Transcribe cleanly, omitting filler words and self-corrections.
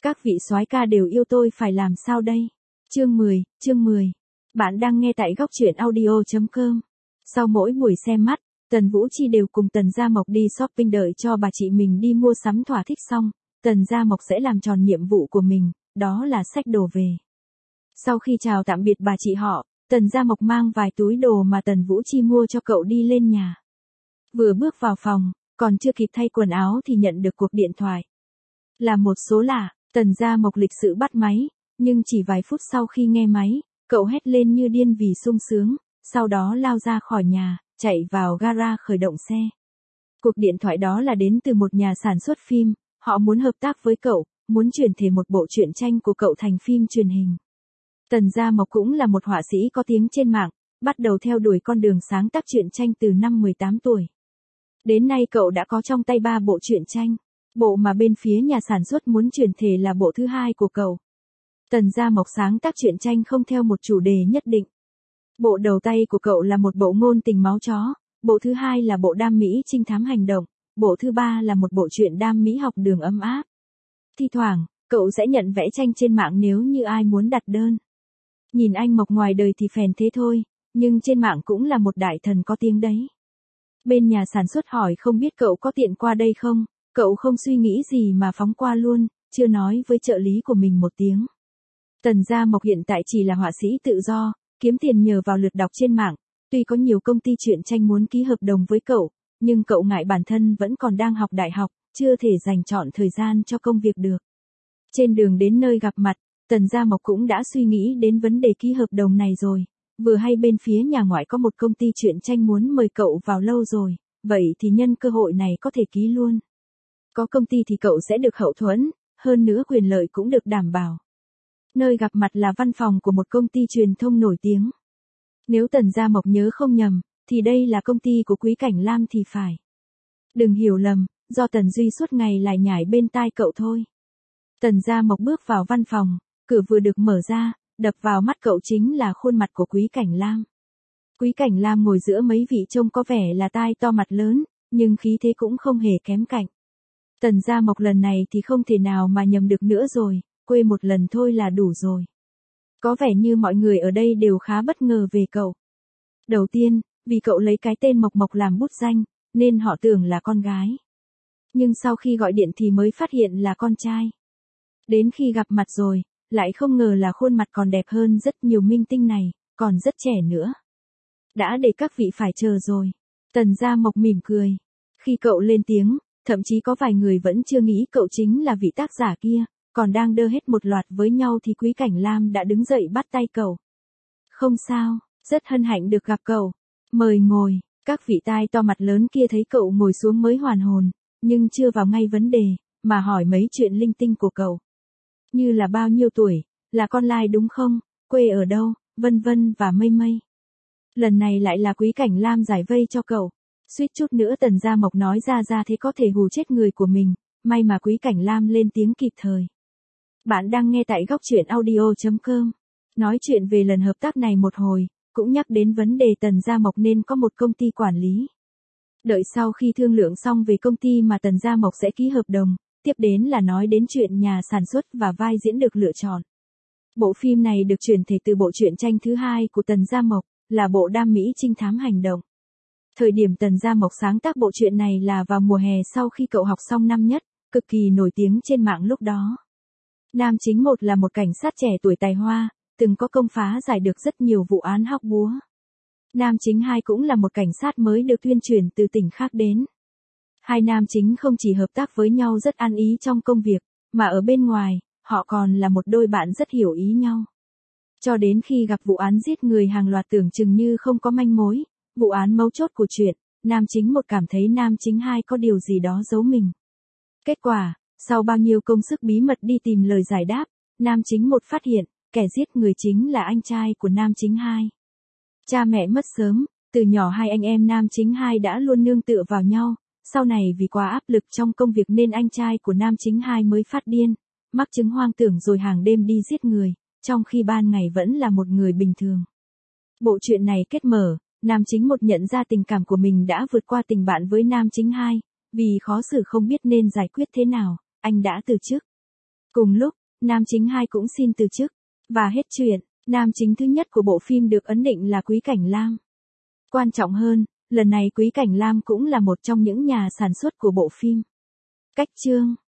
Các vị soái ca đều yêu tôi phải làm sao đây? Chương 10. Bạn đang nghe tại góc truyện audio.com. Sau mỗi buổi xem mắt, Tần Vũ Chi đều cùng Tần Gia Mộc đi shopping đợi cho bà chị mình đi mua sắm thỏa thích xong, Tần Gia Mộc sẽ làm tròn nhiệm vụ của mình, đó là xách đồ về. Sau khi chào tạm biệt bà chị họ, Tần Gia Mộc mang vài túi đồ mà Tần Vũ Chi mua cho cậu đi lên nhà. Vừa bước vào phòng, còn chưa kịp thay quần áo thì nhận được cuộc điện thoại. Là một số lạ, Tần Gia Mộc lịch sự bắt máy, nhưng chỉ vài phút sau khi nghe máy, cậu hét lên như điên vì sung sướng, sau đó lao ra khỏi nhà, chạy vào gara khởi động xe. Cuộc điện thoại đó là đến từ một nhà sản xuất phim, họ muốn hợp tác với cậu, muốn chuyển thể một bộ truyện tranh của cậu thành phim truyền hình. Tần Gia Mộc cũng là một họa sĩ có tiếng trên mạng, bắt đầu theo đuổi con đường sáng tác truyện tranh từ năm 18 tuổi. Đến nay cậu đã có trong tay 3 bộ truyện tranh. Bộ mà bên phía nhà sản xuất muốn chuyển thể là bộ thứ 2 của cậu. Tần Gia Mộc sáng tác truyện tranh không theo một chủ đề nhất định. Bộ đầu tay của cậu là một bộ ngôn tình máu chó, bộ thứ 2 là bộ đam mỹ trinh thám hành động, bộ thứ 3 là một bộ truyện đam mỹ học đường ấm áp. Thi thoảng, cậu sẽ nhận vẽ tranh trên mạng nếu như ai muốn đặt đơn. Nhìn anh Mộc ngoài đời thì phèn thế thôi, nhưng trên mạng cũng là một đại thần có tiếng đấy. Bên nhà sản xuất hỏi không biết cậu có tiện qua đây không? Cậu không suy nghĩ gì mà phóng qua luôn, chưa nói với trợ lý của mình một tiếng. Tần Gia Mộc hiện tại chỉ là họa sĩ tự do, kiếm tiền nhờ vào lượt đọc trên mạng. Tuy có nhiều công ty truyện tranh muốn ký hợp đồng với cậu, nhưng cậu ngại bản thân vẫn còn đang học đại học, chưa thể dành trọn thời gian cho công việc được. Trên đường đến nơi gặp mặt, Tần Gia Mộc cũng đã suy nghĩ đến vấn đề ký hợp đồng này rồi. Vừa hay bên phía nhà ngoại có một công ty truyện tranh muốn mời cậu vào lâu rồi, vậy thì nhân cơ hội này có thể ký luôn. Có công ty thì cậu sẽ được hậu thuẫn, hơn nữa quyền lợi cũng được đảm bảo. Nơi gặp mặt là văn phòng của một công ty truyền thông nổi tiếng. Nếu Tần Gia Mộc nhớ không nhầm, thì đây là công ty của Quý Cảnh Lam thì phải. Đừng hiểu lầm, do Tần Duy suốt ngày lải nhải bên tai cậu thôi. Tần Gia Mộc bước vào văn phòng, cửa vừa được mở ra, đập vào mắt cậu chính là khuôn mặt của Quý Cảnh Lam. Quý Cảnh Lam ngồi giữa mấy vị trông có vẻ là tai to mặt lớn, nhưng khí thế cũng không hề kém cạnh. Tần Gia Mộc lần này thì không thể nào mà nhầm được nữa rồi, quê một lần thôi là đủ rồi. Có vẻ như mọi người ở đây đều khá bất ngờ về cậu. Đầu tiên, vì cậu lấy cái tên Mộc Mộc làm bút danh, nên họ tưởng là con gái. Nhưng sau khi gọi điện thì mới phát hiện là con trai. Đến khi gặp mặt rồi, lại không ngờ là khuôn mặt còn đẹp hơn rất nhiều minh tinh này, còn rất trẻ nữa. Đã để các vị phải chờ rồi. Tần Gia Mộc mỉm cười. Khi cậu lên tiếng, thậm chí có vài người vẫn chưa nghĩ cậu chính là vị tác giả kia, còn đang đơ hết một loạt với nhau thì Quý Cảnh Lam đã đứng dậy bắt tay cậu. Không sao, rất hân hạnh được gặp cậu. Mời ngồi, các vị tai to mặt lớn kia thấy cậu ngồi xuống mới hoàn hồn, nhưng chưa vào ngay vấn đề, mà hỏi mấy chuyện linh tinh của cậu. Như là bao nhiêu tuổi, là con lai đúng không, quê ở đâu, vân vân và mây mây. Lần này lại là Quý Cảnh Lam giải vây cho cậu. Suýt chút nữa Tần Gia Mộc nói ra thế có thể hù chết người của mình, may mà Quý Cảnh Lam lên tiếng kịp thời. Bạn đang nghe tại góc truyện audio.com. Nói chuyện về lần hợp tác này một hồi, cũng nhắc đến vấn đề Tần Gia Mộc nên có một công ty quản lý. Đợi sau khi thương lượng xong về công ty mà Tần Gia Mộc sẽ ký hợp đồng, tiếp đến là nói đến chuyện nhà sản xuất và vai diễn được lựa chọn. Bộ phim này được chuyển thể từ bộ truyện tranh thứ 2 của Tần Gia Mộc, là bộ đam mỹ trinh thám hành động. Thời điểm Tần Gia Mộc sáng tác bộ truyện này là vào mùa hè sau khi cậu học xong năm nhất, cực kỳ nổi tiếng trên mạng lúc đó. Nam chính 1 là một cảnh sát trẻ tuổi tài hoa, từng có công phá giải được rất nhiều vụ án hóc búa. Nam chính 2 cũng là một cảnh sát mới được tuyên truyền từ tỉnh khác đến. Hai nam chính không chỉ hợp tác với nhau rất ăn ý trong công việc, mà ở bên ngoài, họ còn là một đôi bạn rất hiểu ý nhau. Cho đến khi gặp vụ án giết người hàng loạt tưởng chừng như không có manh mối, vụ án mấu chốt của chuyện, nam chính 1 cảm thấy nam chính 2 có điều gì đó giấu mình. Kết quả, sau bao nhiêu công sức bí mật đi tìm lời giải đáp, nam chính 1 phát hiện, kẻ giết người chính là anh trai của nam chính 2. Cha mẹ mất sớm, từ nhỏ hai anh em nam chính 2 đã luôn nương tựa vào nhau, sau này vì quá áp lực trong công việc nên anh trai của nam chính 2 mới phát điên, mắc chứng hoang tưởng rồi hàng đêm đi giết người, trong khi ban ngày vẫn là một người bình thường. Bộ truyện này kết mở, nam chính 1 nhận ra tình cảm của mình đã vượt qua tình bạn với nam chính 2, vì khó xử không biết nên giải quyết thế nào, anh đã từ chức. Cùng lúc, nam chính 2 cũng xin từ chức. Và hết chuyện, nam chính thứ nhất của bộ phim được ấn định là Quý Cảnh Lam. Quan trọng hơn, lần này Quý Cảnh Lam cũng là một trong những nhà sản xuất của bộ phim. Cách chương